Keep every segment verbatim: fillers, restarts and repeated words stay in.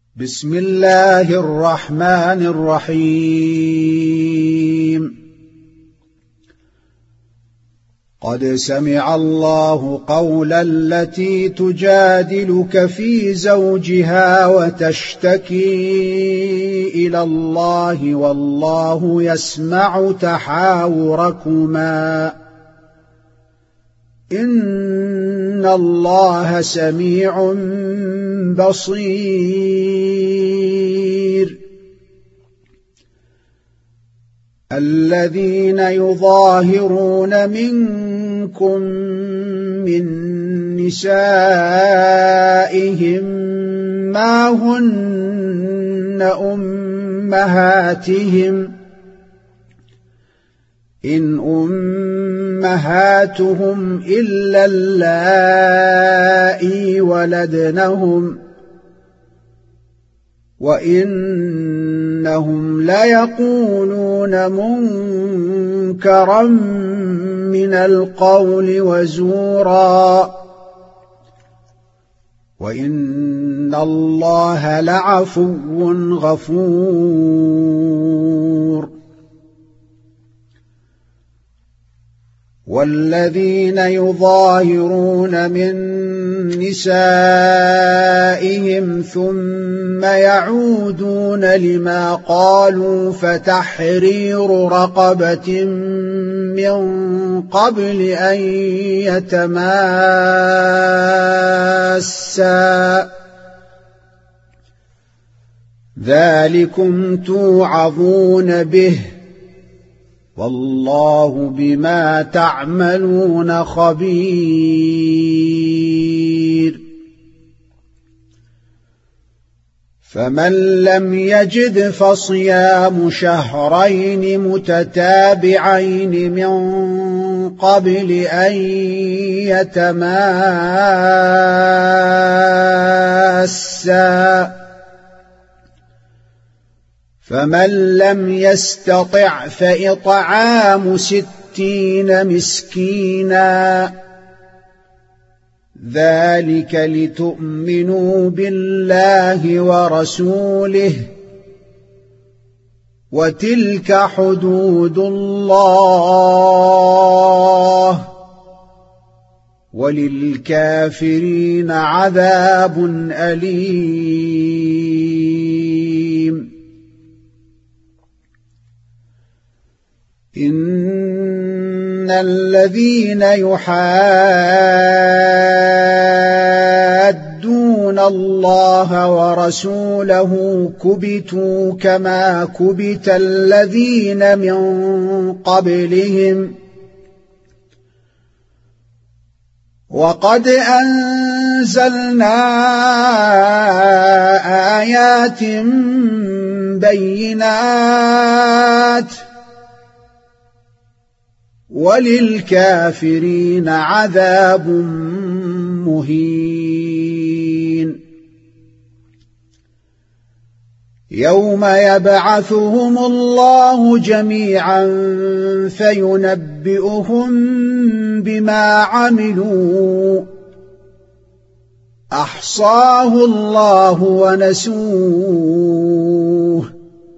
بسم الله الرحمن الرحيم. قد سمع الله قول التي تجادلك في زوجها وتشتكي إلى الله والله يسمع تحاوركما إن الله سميع بصير. الذين يظاهرون منكم من نسائهم ما هن أمهاتهم إن أمهاتهم إلا اللائي ولدنهم وإنهم ليقولون منكرا من القول وزورا وإن الله لعفو غفور. والذين يظاهرون من نسائهم ثم يعودون لما قالوا فتحرير رقبة من قبل أن يتماسا ذلكم توعظون به والله بما تعملون خبير. فمن لم يجد فصيام شهرين متتابعين من قبل أن يتماسا فمن لم يستطع فإطعام ستين مسكينا ذلك لتؤمنوا بالله ورسوله وتلك حدود الله وللكافرين عذاب أليم. إن الذين يحادون الله ورسوله كبتوا كما كبت الذين من قبلهم وقد أنزلنا آيات بينات وللكافرين عذاب مهين. يوم يبعثهم الله جميعا فينبئهم بما عملوا أحصاه الله ونسوه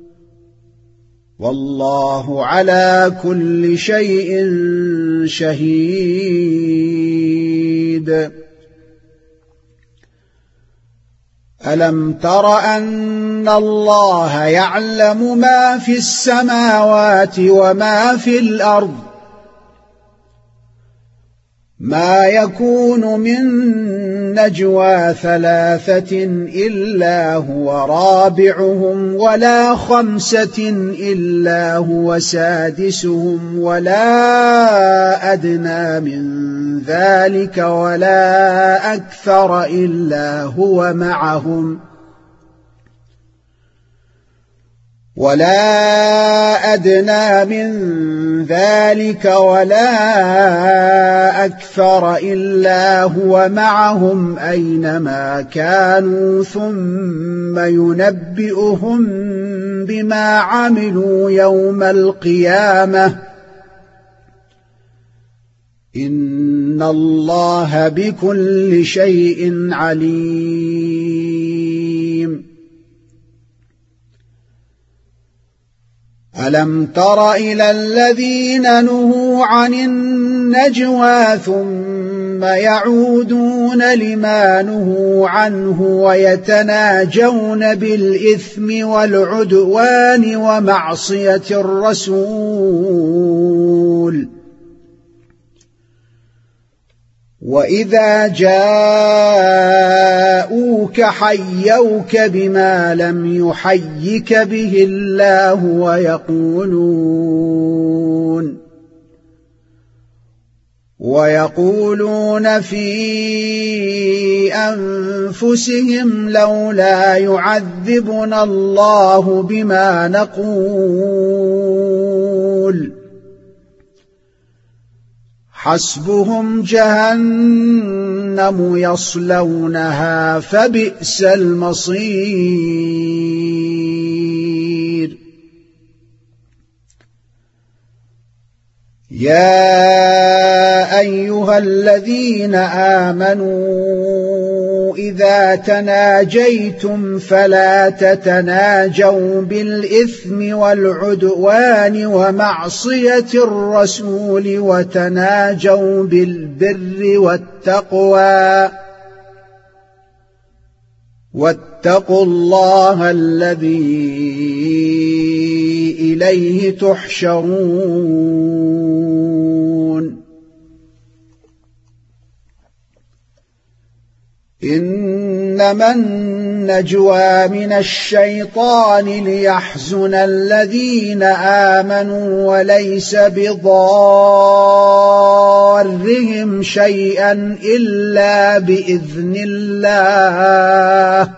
والله على كل شيء شهيد. ألم تر أن الله يعلم ما في السماوات وما في الأرض ما يكون من نجوى ثلاثة إلا هو رابعهم ولا خمسة إلا هو سادسهم ولا أدنى من ذلك ولا أكثر إلا هو معهم ولا أدنى من ذلك ولا أكثر إلا هو معهم أينما كانوا ثم ينبئهم بما عملوا يوم القيامة إن الله بكل شيء عليم. ألم تر إلى الذين نهوا عن النجوى ثم يعودون لما نهوا عنه ويتناجون بالإثم والعدوان ومعصية الرسول وإذا جاءوك حيوك بما لم يحيك به الله ويقولون ويقولون في أنفسهم لولا يعذبنا الله بما نقول حسبهم جهنم يصلونها فبئس المصير يا أيها الذين آمنوا إذا تناجيتم فلا تتناجوا بالإثم والعدوان ومعصية الرسول وتناجوا بالبر والتقوى واتقوا الله الذي إليه تحشرون إنما النجوى من الشيطان ليحزن الذين آمنوا وليس بضارهم شيئا إلا بإذن الله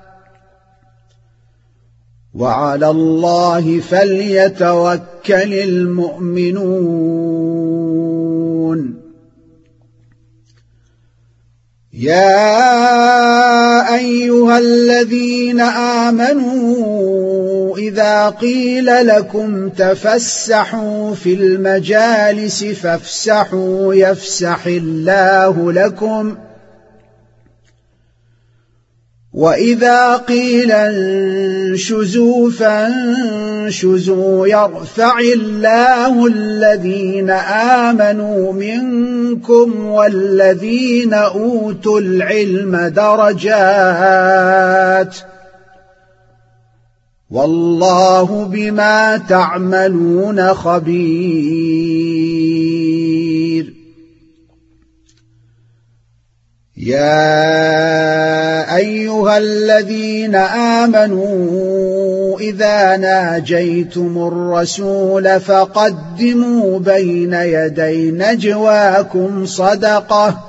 وعلى الله فليتوكل المؤمنون يا أيها الذين آمنوا إذا قيل لكم تفسحوا في المجالس فافسحوا يفسح الله لكم وإذا قيل انشزوا فانشزوا يرفع الله الذين آمنوا منكم والذين أوتوا العلم درجات والله بما تعملون خبير يا أيها الذين آمنوا إذا ناجيتم الرسول فقدموا بين يدي نجواكم صدقة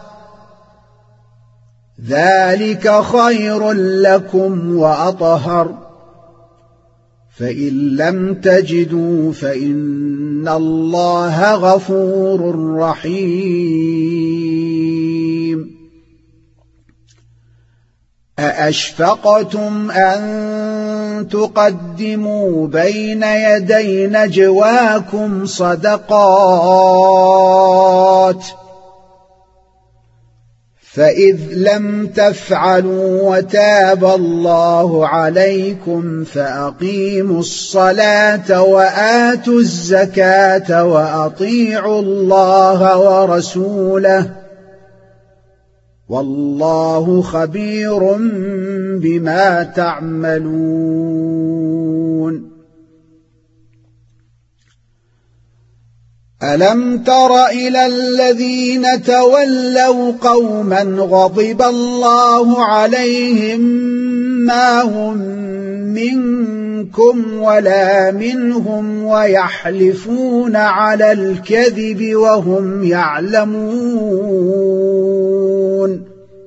ذلك خير لكم وأطهر فإن لم تجدوا فإن الله غفور رحيم أأشفقتم أن تقدموا بين يدي نجواكم صدقات فإذ لم تفعلوا وتاب الله عليكم فأقيموا الصلاة وآتوا الزكاة وأطيعوا الله ورسوله والله خبير بما تعملون ألم تر إلى الذين تولوا قوما غضب الله عليهم ما هم منكم ولا منهم ويحلفون على الكذب وهم يعلمون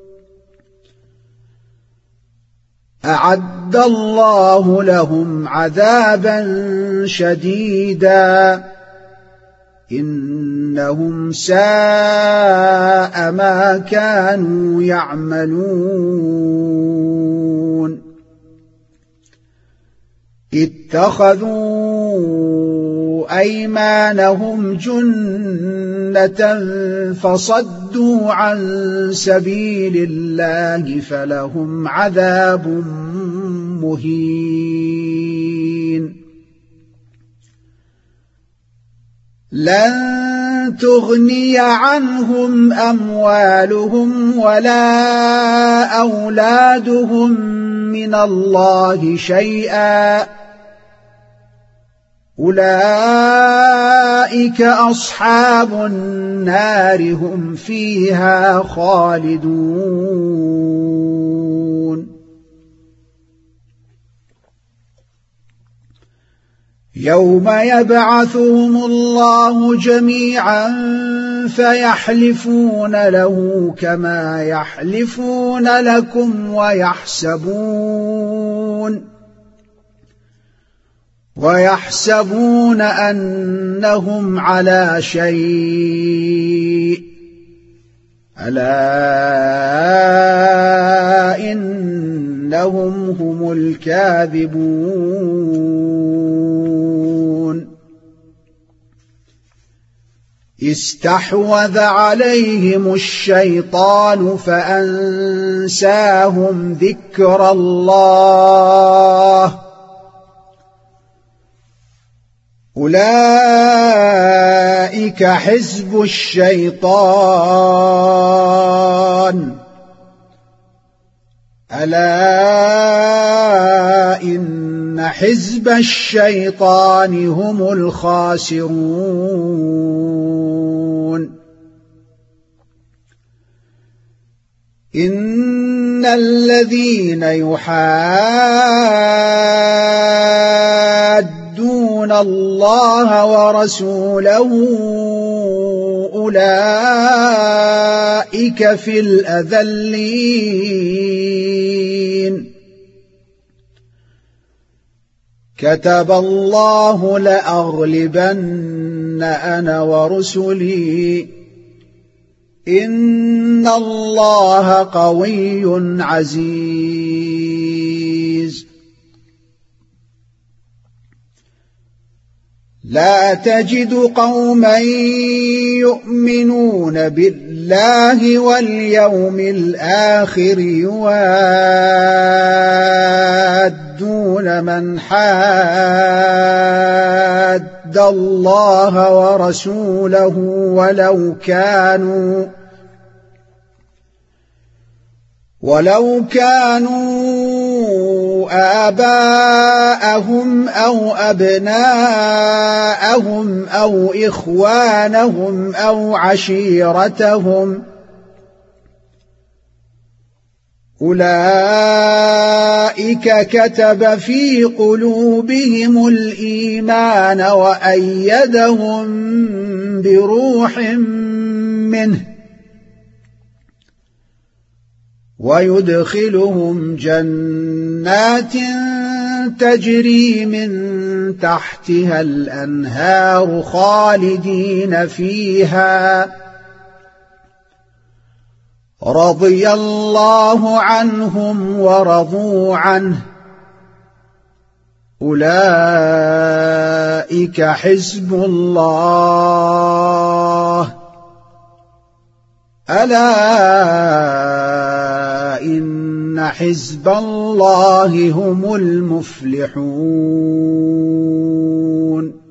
أعد الله لهم عذابا شديدا إنهم ساء ما كانوا يعملون اتخذوا أيمانهم جنة فصدوا عن سبيل الله فلهم عذاب مهين لن تغني عنهم أموالهم ولا أولادهم من الله شيئا أولئك أصحاب النار هم فيها خالدون يوم يبعثهم الله جميعا فيحلفون له كما يحلفون لكم ويحسبون ويحسبون أنهم على شيء ألا إنهم هم الكاذبون استحوذ عليهم الشيطان فأنساهم ذكر الله أولئك حزب الشيطان ألا إن حزب الشيطان هم الخاسرون إن الذين يحادون الله ورسوله أولئك في الأذلين كتب الله لأغلبن أنا ورسلي إن الله قوي عزيز لا تجد قوما يؤمنون بالله واليوم الآخر يوادون من حاد الله ورسوله ولو كانوا ولو كانوا آباءهم أو أبناءهم أو إخوانهم أو عشيرتهم أولئك كتب في قلوبهم الإيمان وأيدهم بروح منه ويدخلهم جنات تجري من تحتها الأنهار خالدين فيها رضي الله عنهم ورضوا عنه أولئك حزب الله ألا إن حزب الله هم المفلحون